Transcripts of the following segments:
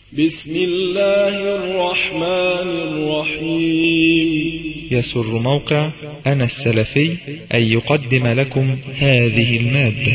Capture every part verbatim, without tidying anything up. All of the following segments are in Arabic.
بسم الله الرحمن الرحيم. يسر موقع أنا السلفي أن يقدم لكم هذه المادة.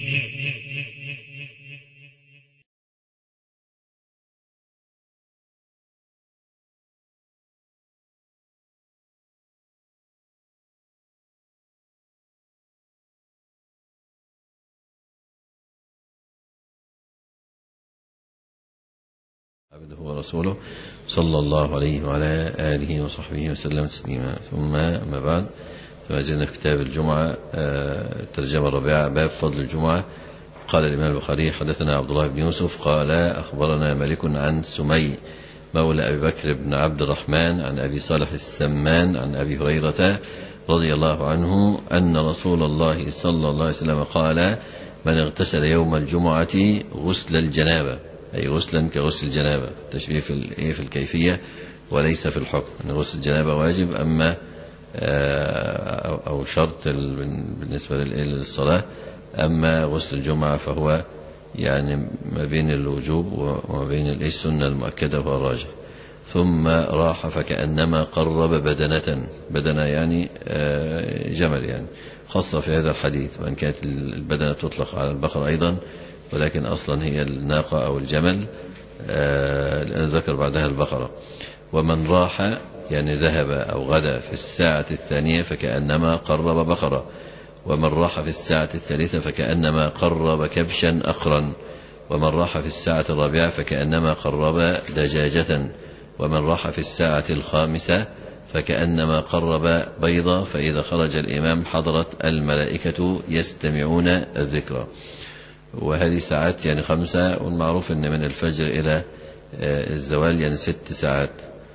عبده ورسوله صلى الله عليه وعلى آله وصحبه وسلم تسليما. ثم ما بعد، فما زلنا في كتاب الجمعة، الترجمة الرابعة، باب فضل الجمعة. قال الإمام البخاري: حدثنا عبد الله بن يوسف قال أخبرنا مالك عن سمي مولى أبي بكر بن عبد الرحمن عن أبي صالح السمان عن أبي هريرة رضي الله عنه أن رسول الله صلى الله عليه وسلم قال: من اغتسل يوم الجمعة غسل الجنابة، أي غسلا كغسل الجنابة، تشبيه في في الكيفية وليس في الحكم. أن غسل الجنابة واجب أما أو شرط بالنسبة للصلاة، أما غسل الجمعة فهو يعني ما بين الوجوب وما بين السنة المؤكدة وهو الراجح. ثم راح فكأنما قرب بدنة، بدنة يعني جمل، يعني خاصة في هذا الحديث، وإن كانت البدنة تطلق على البقر أيضا، ولكن أصلا هي الناقة أو الجمل، لأن ذكر بعدها البقرة. ومن راح يعني ذهب أو غدا في الساعة الثانية فكأنما قرب بقرة، ومن راح في الساعة الثالثة فكأنما قرب كبشا أقرا، ومن راح في الساعة الرابعة فكأنما قرب دجاجة، ومن راح في الساعة الخامسة فكأنما قرب بيضة، فإذا خرج الإمام حضرت الملائكة يستمعون الذكر. وهذه ساعات يعني خمسة، والمعروف أن من الفجر إلى الزوال يعني ست ساعات،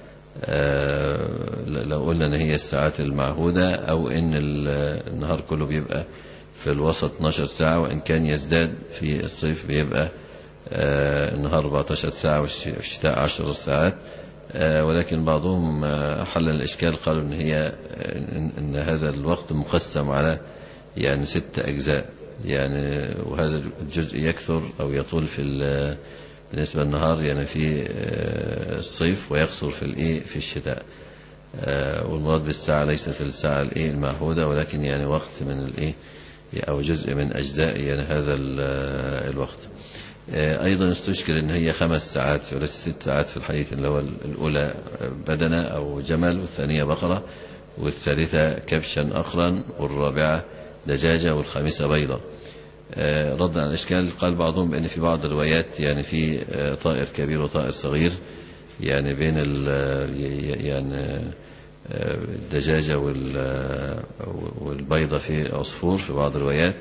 لو قلنا أن هي الساعات المعهودة، أو أن النهار كله بيبقى في الوسط اثنتا عشرة ساعة، وإن كان يزداد في الصيف بيبقى النهار أربعة عشر ساعة وفي الشتاء عشر ساعات. ولكن بعضهم حل الإشكال، قالوا أن هي أن هذا الوقت مقسم على يعني ست أجزاء، يعني وهذا الجزء يكثر أو يطول في بالنسبة للنهار يعني في الصيف، ويقصر في الإيه في الشتاء. والمراد بالساعة ليست الساعة الإيه المعهودة، ولكن يعني وقت من الإيه أو جزء من أجزاء يعني هذا الوقت. أيضا استشكل أن هي خمس ساعات وليس ست ساعات في الحديث، اللي هو الأولى بدنة أو جمل، والثانية بقرة، والثالثة كبشا أخرا، والرابعة دجاجة، والخامسة بيضة. رد على الإشكال، قال بعضهم بأن في بعض الروايات يعني في طائر كبير وطائر صغير، يعني بين يعني الدجاجة والبيضة في عصفور في بعض الروايات.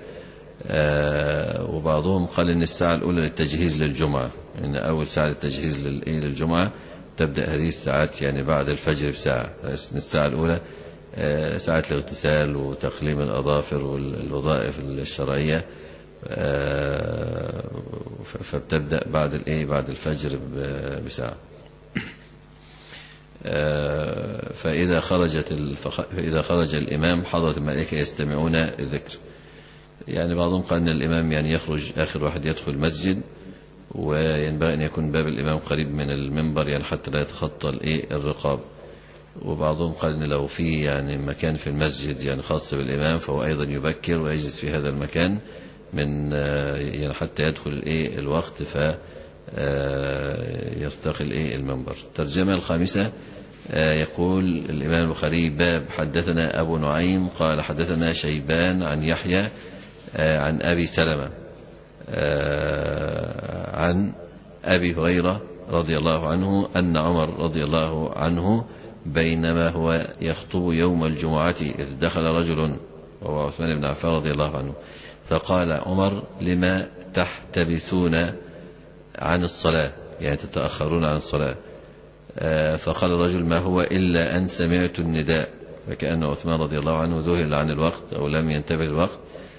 وبعضهم قال إن الساعة الأولى للتجهيز للجمعة، إن أول ساعة للتجهيز للجمعة تبدأ هذه الساعات يعني بعد الفجر بساعة. الساعة الأولى ساعة الاغتسال وتقليم الأظافر والوظائف الشرعية، فبتبدأ بعد الإيه بعد الفجر بساعة. فإذا خرجت فإذا خرج الإمام حضرت الملائكة يستمعون الذكر. يعني بعضهم قال أن الإمام يعني يخرج آخر واحد يدخل المسجد، وينبغي أن يكون باب الإمام قريب من المنبر يعني حتى لا يتخطى الإيه الرقاب. وبعضهم قال إن لو في يعني مكان في المسجد يعني خاص بالإمام فهو أيضا يبكر ويجلس في هذا المكان من يعني حتى يدخل الإيه الوقت فيرتقي الإيه المنبر. الترجمة الخامسة، يقول الإمام البخاري: باب حدثنا أبو نعيم قال حدثنا شيبان عن يحيى عن أبي سلمة عن أبي هريرة رضي الله عنه أن عمر رضي الله عنه بينما هو يخطب يوم الجمعة إذ دخل رجل وهو عثمان بن عفان رضي الله عنه، فقال عمر: لما تحتبسون عن الصلاة، يعني تتأخرون عن الصلاة؟ فقال الرجل: ما هو إلا أن سمعت النداء. فكأن عثمان رضي الله عنه ذهل عن الوقت أو لم ينتبه الوقت،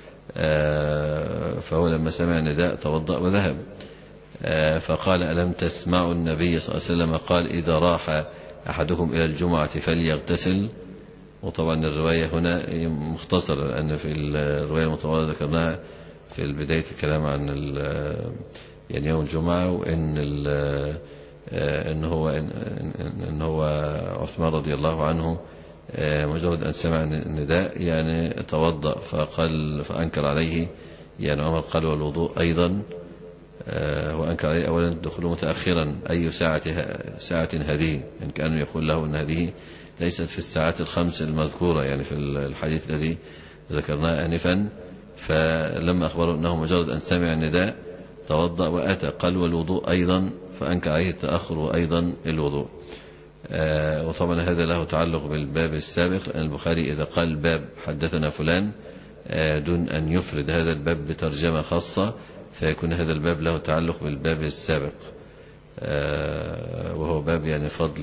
فهو لما سمع النداء توضأ وذهب. فقال: ألم تسمعوا النبي صلى الله عليه وسلم قال: إذا راح أحدكم إلى الجمعة فليغتسل؟ وطبعا الرواية هنا مختصرة، لأن في الرواية المطولة ذكرناها في البداية الكلام عن يعني يوم الجمعة، وإن إن هو إن هو عثمان رضي الله عنه مجرد أن سمع النداء يعني توضأ فقال فأنكر عليه يعني عمر قال والوضوء أيضا، وأنكر عليه أولا دخوله متأخرا أي ساعة ساعة هذه، إن كانوا يقول له أن هذه ليست في الساعات الخمس المذكورة يعني في الحديث الذي ذكرناه آنفا. فلما أخبروا أنه مجرد أن سمع النداء توضأ وأتى قال والوضوء أيضا، فأنكر عليه التأخر وأيضا الوضوء. آه وطبعا هذا له تعلق بالباب السابق، لأن البخاري إذا قال باب حدثنا فلان آه دون أن يفرد هذا الباب بترجمة خاصة فيكون هذا الباب له تعلق بالباب السابق، آه وهو باب يعني فضل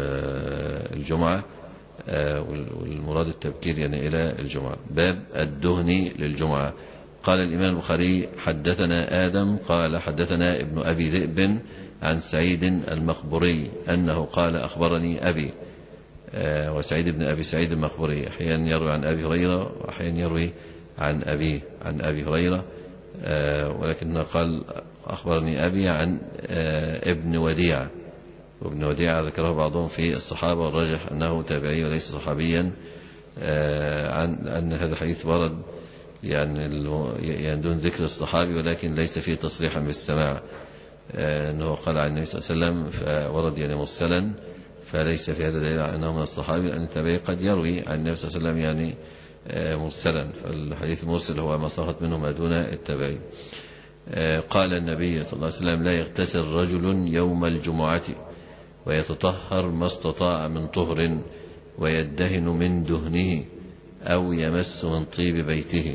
الجمعة، آه والمراد التبكير يعني إلى الجمعة. باب الدهن للجمعة. قال الإمام البخاري حدثنا آدم قال حدثنا ابن أبي ذئب عن سعيد المخبري أنه قال أخبرني أبي، آه وسعيد بن أبي سعيد المخبري أحيانا يروي عن أبي هريرة وأحيانا يروي عن أبيه عن أبي هريرة، آه ولكنه قال أخبرني أبي عن آه ابن وديعة، وابن وديعة ذكره بعضهم في الصحابة والرجح أنه تابعي وليس صحابيا، آه عن أن هذا الحديث ورد يعني, يعني دون ذكر الصحابي ولكن ليس فيه تصريحا بالسماع، آه أنه قال عن النبي صلى الله عليه وسلم فورد يعني مرسلا، فليس في هذا دليل على أنه من الصحابي، لأن التابعي قد يروي عن النبي صلى الله عليه وسلم يعني آه مرسلا، فالحديث المرسل هو ما صحت منه ما دون التابعي. آه قال النبي صلى الله عليه وسلم لا يغتسل رجل يوم الجمعة ويتطهر ما استطاع من طهر ويدهن من دهنه أو يمس من طيب بيته.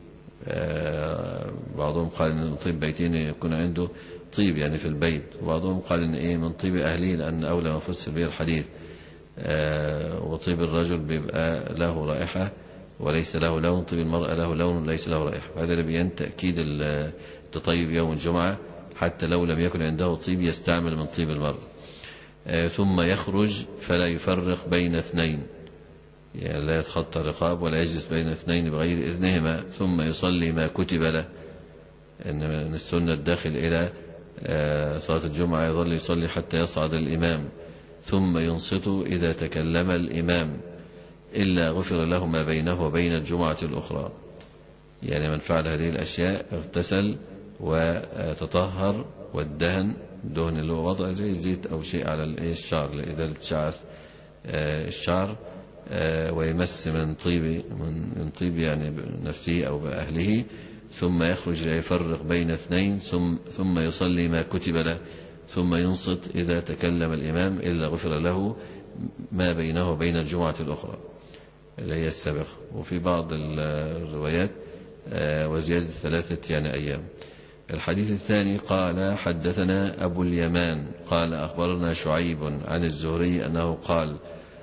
آه بعضهم قال ان طيب بيته يكون عنده طيب يعني في البيت، وبعضهم قال ان ايه من طيب اهله، لان اولى ما فسر به الحديث. آه وطيب الرجل بيبقى له رائحه وليس له لون، طيب المرأة له لون ليس له رائحه، وهذا اللي بيان تاكيد التطيب يوم الجمعه حتى لو لم يكن عنده طيب يستعمل من طيب المرأة. آه ثم يخرج فلا يفرق بين اثنين، يعني لا يتخطى الرقاب ولا يجلس بين اثنين بغير إذنهما، ثم يصلي ما كتب له، إن من السنة الداخل إلى صلاة الجمعة يظل يصلي حتى يصعد الإمام، ثم ينصت إذا تكلم الإمام إلا غفر له ما بينه وبين الجمعة الأخرى. يعني من فعل هذه الأشياء اغتسل وتطهر والدهن، دهن اللي هو وضع زي الزيت أو شيء على الشعر لإزالة شعث الشعر، ويمس من طيب من طيب يعني نفسه أو بأهله، ثم يخرج لا يفرق بين اثنين، ثم ثم يصلي ما كتب له، ثم ينصت إذا تكلم الإمام إلا غفر له ما بينه وبين الجمعة الأخرى اللي هي السابقة. وفي بعض الروايات وزيادة ثلاثة يعني أيام. الحديث الثاني قال حدثنا أبو اليمان قال أخبرنا شعيب عن الزهري أنه قال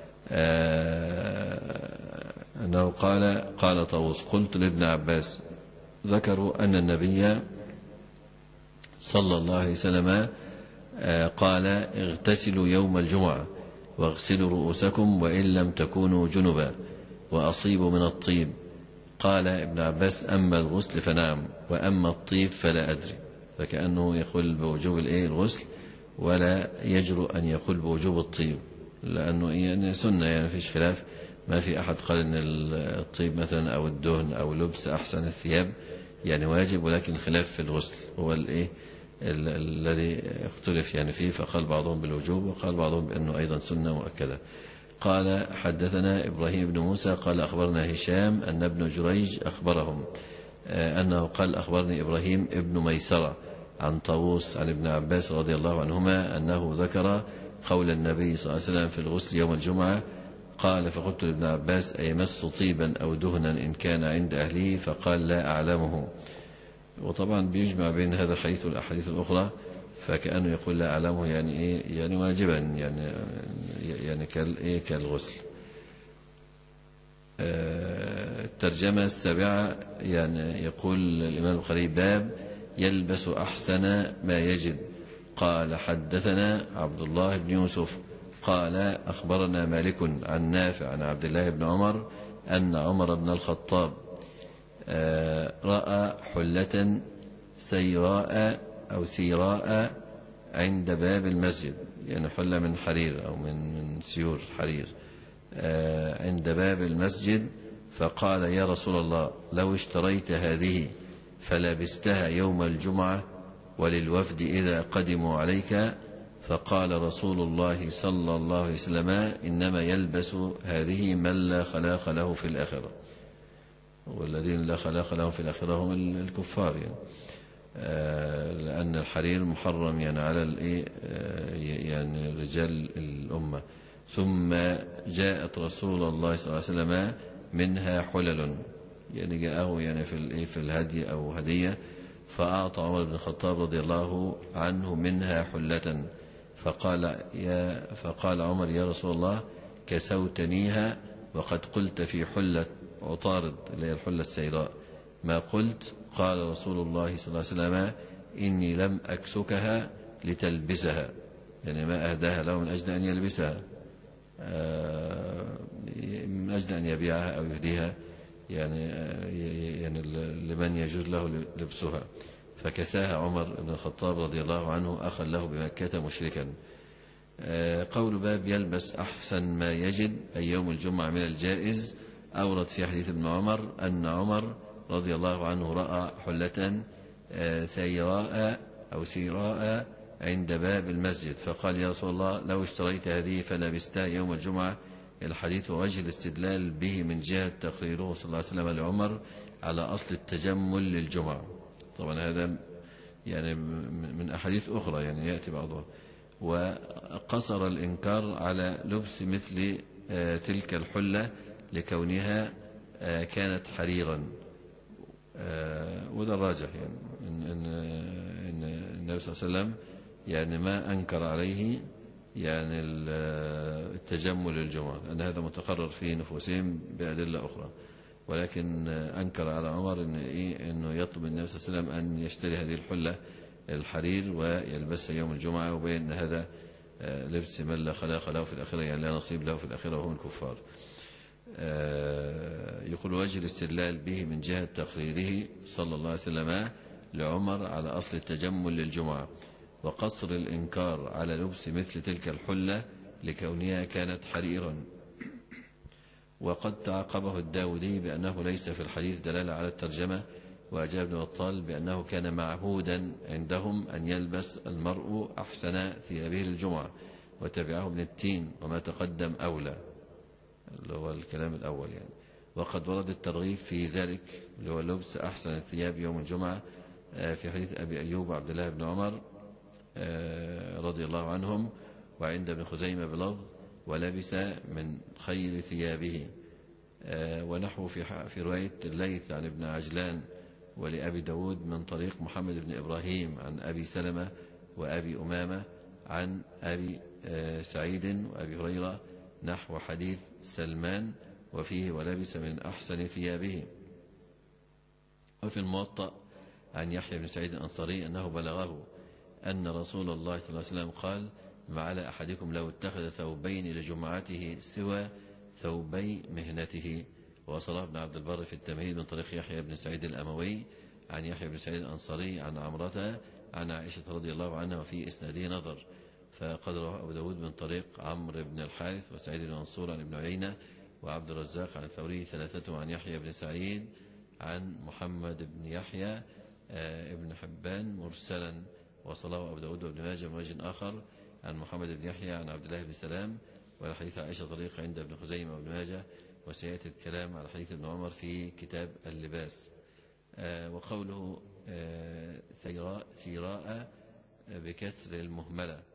أنه قال قال طاووس قلت لابن عباس ذكروا أن النبي صلى الله عليه وسلم قال اغتسلوا يوم الجمعة واغسلوا رؤوسكم وإن لم تكونوا جنبا وأصيبوا من الطيب. قال ابن عباس أما الغسل فنعم وأما الطيب فلا أدري، فكأنه يقول بوجوب الغسل ولا يجرؤ أن يقول بوجوب الطيب، لأنه يعني سنة يعني فيش خلاف، ما في أحد قال أن الطيب مثلا أو الدهن أو لبس أحسن الثياب يعني واجب، ولكن الخلاف في الغسل هو الإيه الذي اختلف يعني فيه، فقال بعضهم بالوجوب وقال بعضهم بأنه أيضا سنة مؤكدة. قال حدثنا إبراهيم بن موسى قال أخبرنا هشام أن ابن جريج أخبرهم أنه قال أخبرني إبراهيم ابن ميسرة عن طاووس عن ابن عباس رضي الله عنهما أنه ذكر قول النبي صلى الله عليه وسلم في الغسل يوم الجمعة. قال فقلت لابن عباس أيمس طيبا أو دهنا إن كان عند أهله؟ فقال لا أعلمه. وطبعا بيجمع بين هذا الحديث والأحاديث الأخرى، فكأنه يقول لا أعلمه يعني إيه يعني واجبا يعني يعني كالإيه كالغسل. الترجمة السابعة يعني يقول الإمام البخاري باب يلبس أحسن ما يجد. قال حدثنا عبد الله بن يوسف قال أخبرنا مالك عن نافع عن عبد الله بن عمر أن عمر بن الخطاب رأى حلة سيراء أو سيراء عند باب المسجد، يعني حلة من حرير أو من من سيور حرير عند باب المسجد، فقال يا رسول الله لو اشتريت هذه فلبستها يوم الجمعة وللوفد إذا قدموا عليك، فقال رسول الله صلى الله عليه وسلم إنما يلبس هذه من لا خلاق له في الآخرة، والذين لا خلاق لهم في الآخرة هم الكفار يعني. لأن الحرير محرم يعني على يعني رجال الأمة. ثم جاءت رسول الله صلى الله عليه وسلم منها حلل، يعني جاءه يعني في في الهدي أو هدية، فأعطى عمر بن الخطاب رضي الله عنه منها حلة، فقال يا فقال عمر يا رسول الله كسوتنيها وقد قلت في حلة عطارد اللي هي الحلة السيراء ما قلت. قال رسول الله صلى الله عليه وسلم إني لم أكسكها لتلبسها، يعني ما أهداها له من أجل أن يلبسها، من أجل أن يبيعها أو يهديها يعني, يعني لمن يجوز له لبسها، فكساها عمر بن الخطاب رضي الله عنه أخا له بمكة مشركا. قول باب يلبس أحسن ما يجد أي يوم الجمعة من الجائز، أورد في حديث ابن عمر أن عمر رضي الله عنه رأى حلة سيراء أو سيراء عند باب المسجد، فقال يا رسول الله لو اشتريت هذه فلبستها يوم الجمعة. الحديث وجه الاستدلال به من جهة تقريره صلى الله عليه وسلم لعمر على أصل التجمل للجمعة. طبعا هذا يعني من أحاديث أخرى يعني يأتي بعضها. وقصر الإنكار على لبس مثل تلك الحلة لكونها كانت حريرا، وده الراجح يعني إن, إن, إن النبي صلى الله عليه وسلم يعني ما أنكر عليه يعني التجمل للجمعة، لأن هذا متقرر في نفوسهم بأدلة أخرى، ولكن أنكر على عمر إن إيه إنه يطلب النبي صلى الله عليه وسلم أن يشتري هذه الحلة الحرير ويلبسها يوم الجمعة، وبين أن هذا لبس من لا خلاق له في الآخرة، يعني لا نصيب له في الآخرة وهم الكفار. يقول وجه الاستدلال به من جهة تقريره صلى الله عليه وسلم لعمر على أصل التجمل للجمعة، وقصر الإنكار على لبس مثل تلك الحلة لكونها كانت حريرا. وقد تعقبه الداودي بأنه ليس في الحديث دلالة على الترجمة، وأجاب ابن بطال بأنه كان معهودا عندهم أن يلبس المرء أحسن ثيابه للجمعة، وتبعه ابن التين وما تقدم أولى، اللي هو الكلام الأول يعني. وقد ورد الترغيب في ذلك اللي هو لبس أحسن الثياب يوم الجمعة في حديث أبي أيوب وعبد الله بن عمر رضي الله عنهم، وعند ابن خزيمة بلفظ ولبس من خير ثيابه، ونحو في في رواية الليث عن ابن عجلان ولأبي داود من طريق محمد بن إبراهيم عن أبي سلمة وأبي أمامة عن أبي سعيد وأبي هريرة نحو حديث سلمان وفيه ولبس من أحسن ثيابه. وفي الموطأ عن يحيى بن سعيد الأنصاري أنه بلغه أن رسول الله صلى الله عليه وسلم قال ما على أحدكم لو اتخذ ثوبين لجمعته سوى ثوبي مهنته. وصله ابن عبد البر في التمهيد من طريق يحيى بن سعيد الأموي عن يحيى بن سعيد الأنصاري عن عمرة عن عائشة رضي الله عنها وفي إسناده نظر، فقد رواه أبو داود من طريق عمرو بن الحارث وسعيد بن منصور عن ابن عيينة وعبد الرزاق عن الثوري ثلاثة عن يحيى بن سعيد عن محمد بن يحيى ابن حبان مرسلا. وصله أبو داود وابن ماجه من وجه آخر عن محمد بن يحيى عن عبد الله بن سلام، والحديث عائشة طريق عند ابن خزيمة وابن ماجه، وسيأتي الكلام على حديث ابن عمر في كتاب اللباس. وقوله سيراء سيراء بكسر المهملة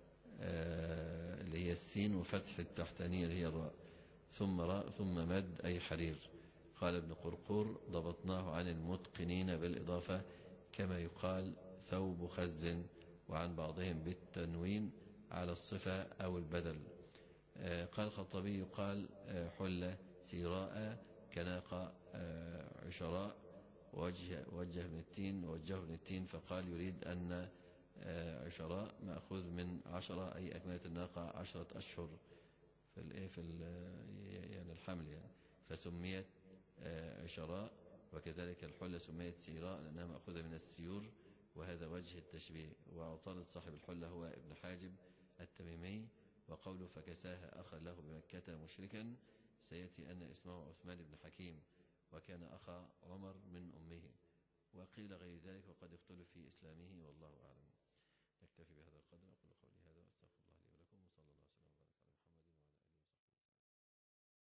اللي هي السين وفتح التحتانية اللي هي الراء ثم راء ثم مد أي حرير. قال ابن قرقور ضبطناه عن المتقنين بالإضافة كما يقال ثوب خز، وعن بعضهم بالتنوين على الصفة أو البدل. قال الخطابي يقال حلة سيراء كناقة عشراء. وجه وجه ابن التين ووجه ابن التين فقال يريد أن عشراء مأخوذ من عشرة أي أكملت الناقة عشرة أشهر في الإيه في يعني الحمل يعني، فسميت عشراء. وكذلك الحلة سميت سيراء لأنها مأخوذة من السيور، وهذا وجه التشبيه. وعطارد صاحب الحلة هو ابن حاجب التميمي. التميمي. وقوله فكساها أخا له بمكة مشركا سيأتي أن اسمه عثمان بن حكيم وكان أخا عمر من أمه، وقيل غير ذلك وقد اختلف في إسلامه والله أعلم. نكتفي بهذا القدر. أقول